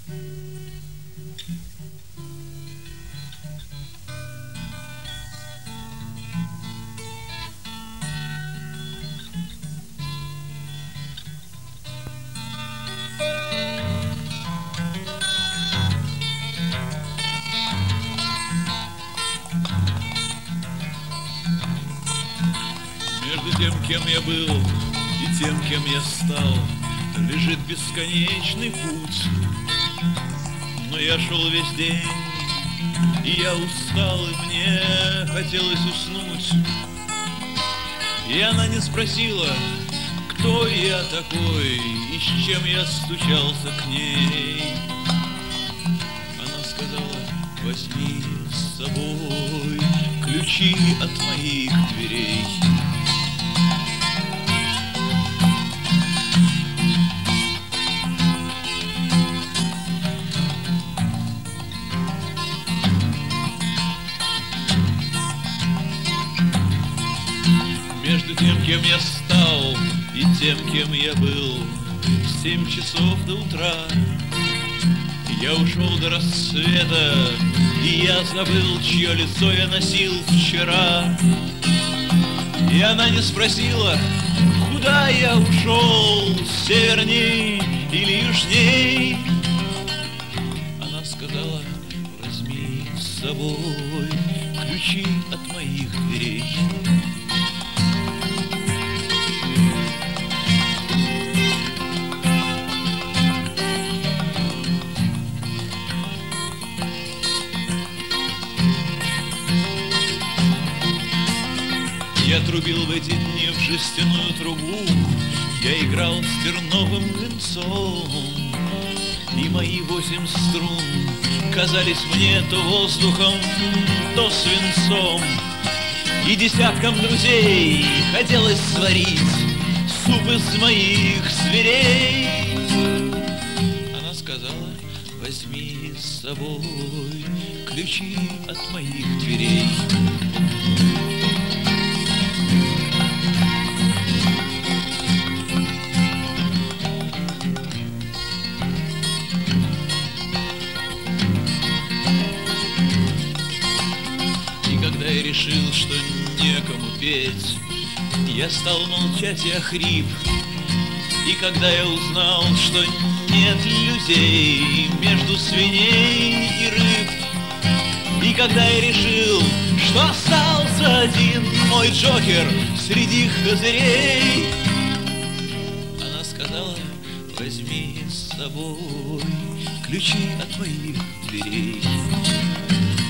Между тем, кем я был, и тем, кем я стал, лежит бесконечный путь. Но я шел весь день, и я устал, и мне хотелось уснуть. И она не спросила, кто я такой, и с чем я стучался к ней. Она сказала: возьми с собой ключи от моих дверей. Между тем, кем я стал, и тем, кем я был, 7 часов до утра. Я ушел до рассвета, и я забыл, чье лицо я носил вчера. И она не спросила, куда я ушел, северней или южней. Она сказала: возьми с собой ключи от моих дверей. Я трубил в эти дни в жестяную трубу, я играл с терновым венцом, и мои 8 струн казались мне то воздухом, то свинцом. И десяткам друзей хотелось сварить суп из моих зверей. Она сказала: возьми с собой ключи от моих дверей. Я решил, что некому петь, я стал молчать и охрип. И когда я узнал, что нет людей между свиней и рыб, и когда я решил, что остался один мой Джокер среди козырей, она сказала: возьми с собой ключи от моих дверей.